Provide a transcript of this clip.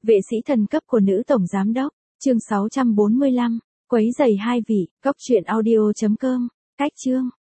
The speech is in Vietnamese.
Vệ sĩ thần cấp của nữ tổng giám đốc, chương 645, quấy giày hai vị, góc truyện audio.com, cách chương.